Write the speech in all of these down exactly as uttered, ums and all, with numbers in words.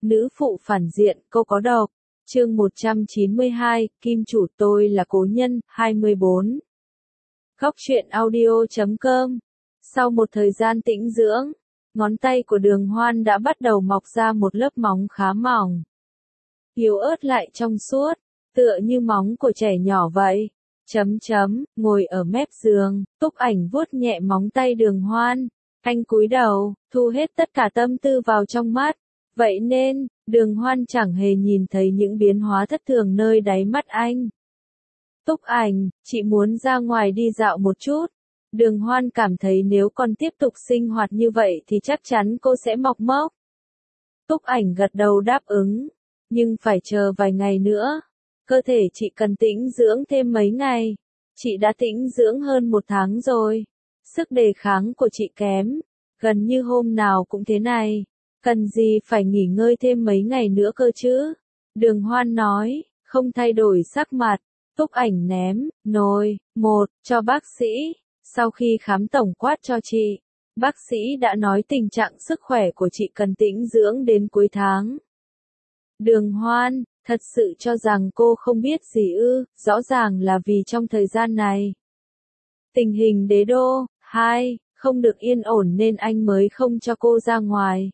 Nữ phụ phản diện, câu có độc. Chương một trăm chín mươi hai, Kim chủ tôi là cố nhân, hai mươi bốn. Góc truyện audio chấm com. Sau một thời gian tĩnh dưỡng, ngón tay của Đường Hoan đã bắt đầu mọc ra một lớp móng khá mỏng. Yếu ớt lại trong suốt, tựa như móng của trẻ nhỏ vậy. Chấm chấm, ngồi ở mép giường, Túc Ảnh vuốt nhẹ móng tay Đường Hoan. Anh cúi đầu, thu hết tất cả tâm tư vào trong mắt. Vậy nên, Đường Hoan chẳng hề nhìn thấy những biến hóa thất thường nơi đáy mắt anh. Túc Ảnh, chị muốn ra ngoài đi dạo một chút. Đường Hoan cảm thấy nếu còn tiếp tục sinh hoạt như vậy thì chắc chắn cô sẽ mọc mốc. Túc Ảnh gật đầu đáp ứng, nhưng phải chờ vài ngày nữa. Cơ thể chị cần tĩnh dưỡng thêm mấy ngày. Chị đã tĩnh dưỡng hơn một tháng rồi. Sức đề kháng của chị kém, gần như hôm nào cũng thế này. Cần gì phải nghỉ ngơi thêm mấy ngày nữa cơ chứ? Đường Hoan nói, không thay đổi sắc mặt. Túc Ảnh ném, nồi, một, cho bác sĩ. Sau khi khám tổng quát cho chị, bác sĩ đã nói tình trạng sức khỏe của chị cần tĩnh dưỡng đến cuối tháng. Đường Hoan, thật sự cho rằng cô không biết gì ư, rõ ràng là vì trong thời gian này. Tình hình đế đô, hai, không được yên ổn nên anh mới không cho cô ra ngoài.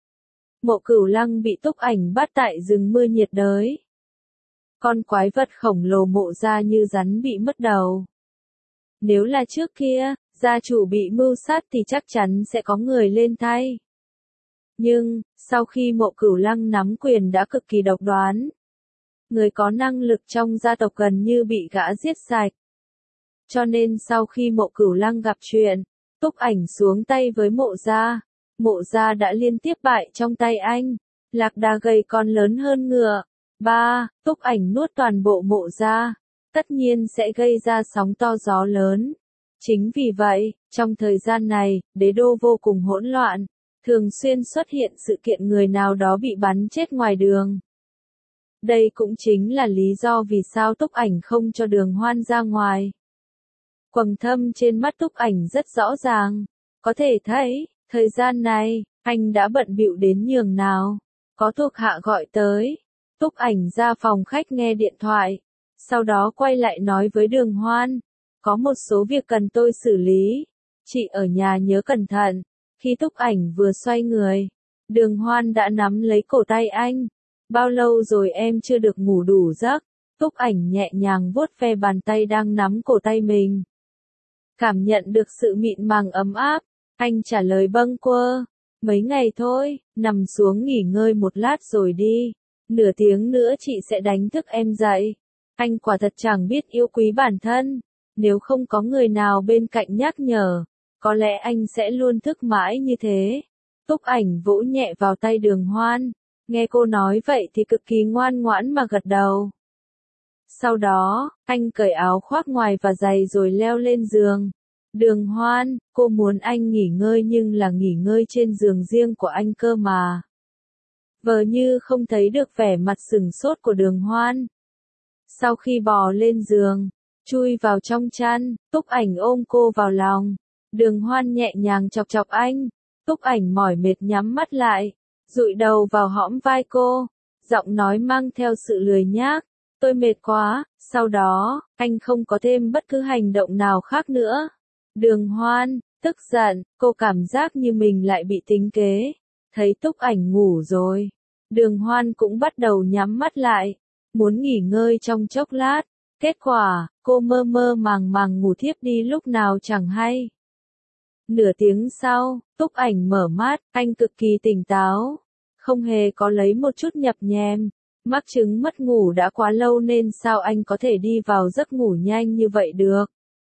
Mộ Cửu Lăng bị Túc Ảnh bắt tại rừng mưa nhiệt đới. Con quái vật khổng lồ mộ ra như rắn bị mất đầu. Nếu là trước kia, gia chủ bị mưu sát thì chắc chắn sẽ có người lên thay. Nhưng, sau khi Mộ Cửu Lăng nắm quyền đã cực kỳ độc đoán. Người có năng lực trong gia tộc gần như bị gã giết sạch. Cho nên sau khi Mộ Cửu Lăng gặp chuyện, Túc Ảnh xuống tay với Mộ gia. Mộ gia đã liên tiếp bại trong tay anh. Lạc đà gầy còn lớn hơn ngựa. ba. Túc Ảnh nuốt toàn bộ Mộ gia. Tất nhiên sẽ gây ra sóng to gió lớn. Chính vì vậy, trong thời gian này, đế đô vô cùng hỗn loạn. Thường xuyên xuất hiện sự kiện người nào đó bị bắn chết ngoài đường. Đây cũng chính là lý do vì sao Túc Ảnh không cho Đường Hoan ra ngoài. Quầng thâm trên mắt Túc Ảnh rất rõ ràng. Có thể thấy, thời gian này, anh đã bận bịu đến nhường nào. Có thuộc hạ gọi tới. Túc Ảnh ra phòng khách nghe điện thoại. Sau đó quay lại nói với Đường Hoan. Có một số việc cần tôi xử lý. Chị ở nhà nhớ cẩn thận. Khi Túc Ảnh vừa xoay người, Đường Hoan đã nắm lấy cổ tay anh. Bao lâu rồi em chưa được ngủ đủ giấc? Túc Ảnh nhẹ nhàng vuốt ve bàn tay đang nắm cổ tay mình. Cảm nhận được sự mịn màng ấm áp, anh trả lời bâng quơ. Mấy ngày thôi, nằm xuống nghỉ ngơi một lát rồi đi. Nửa tiếng nữa chị sẽ đánh thức em dậy. Anh quả thật chẳng biết yêu quý bản thân. Nếu không có người nào bên cạnh nhắc nhở, có lẽ anh sẽ luôn thức mãi như thế. Túc Ảnh vỗ nhẹ vào tay Đường Hoan. Nghe cô nói vậy thì cực kỳ ngoan ngoãn mà gật đầu. Sau đó, anh cởi áo khoác ngoài và giày rồi leo lên giường. Đường Hoan, cô muốn anh nghỉ ngơi nhưng là nghỉ ngơi trên giường riêng của anh cơ mà. Vờ như không thấy được vẻ mặt sửng sốt của Đường Hoan. Sau khi bò lên giường, chui vào trong chăn, Túc Ảnh ôm cô vào lòng. Đường Hoan nhẹ nhàng chọc chọc anh. Túc Ảnh mỏi mệt nhắm mắt lại, dụi đầu vào hõm vai cô. Giọng nói mang theo sự lười nhác. Tôi mệt quá. Sau đó, anh không có thêm bất cứ hành động nào khác nữa. Đường Hoan, tức giận, cô cảm giác như mình lại bị tính kế. Thấy Túc Ảnh ngủ rồi. Đường Hoan cũng bắt đầu nhắm mắt lại. Muốn nghỉ ngơi trong chốc lát. Kết quả, cô mơ mơ màng màng ngủ thiếp đi lúc nào chẳng hay. Nửa tiếng sau, Túc Ảnh mở mắt, anh cực kỳ tỉnh táo. Không hề có lấy một chút nhập nhèm. Mắc chứng mất ngủ đã quá lâu nên sao anh có thể đi vào giấc ngủ nhanh như vậy được.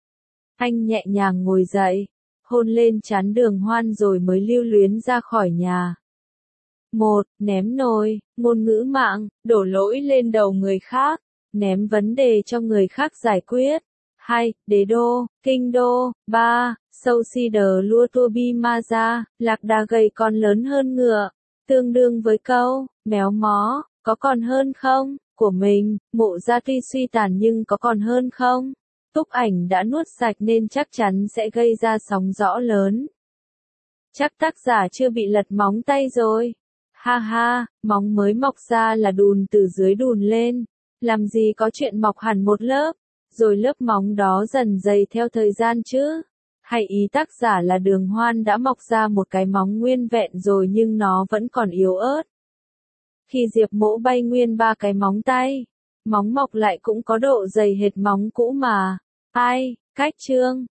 Anh nhẹ nhàng ngồi dậy, hôn lên trán Đường Hoan rồi mới lưu luyến ra khỏi nhà. Một, ném nồi, ngôn ngữ mạng, đổ lỗi lên đầu người khác, ném vấn đề cho người khác giải quyết. Hai, đế đô, kinh đô. Ba, sâu si đờ lua tua bi ma ra, lạc đà gầy còn lớn hơn ngựa. Tương đương với câu, méo mó, có còn hơn không, của mình. Mộ gia tuy suy tàn nhưng có còn hơn không? Túc Ảnh đã nuốt sạch nên chắc chắn sẽ gây ra sóng gió lớn. Chắc tác giả chưa bị lật móng tay rồi. Ha ha, móng mới mọc ra là đùn từ dưới đùn lên. Làm gì có chuyện mọc hẳn một lớp, rồi lớp móng đó dần dày theo thời gian chứ. Hay ý tác giả là Đường Hoan đã mọc ra một cái móng nguyên vẹn rồi nhưng nó vẫn còn yếu ớt. Khi Diệp Mỗ bay nguyên ba cái móng tay, móng mọc lại cũng có độ dày hệt móng cũ mà. Ai, cách chương.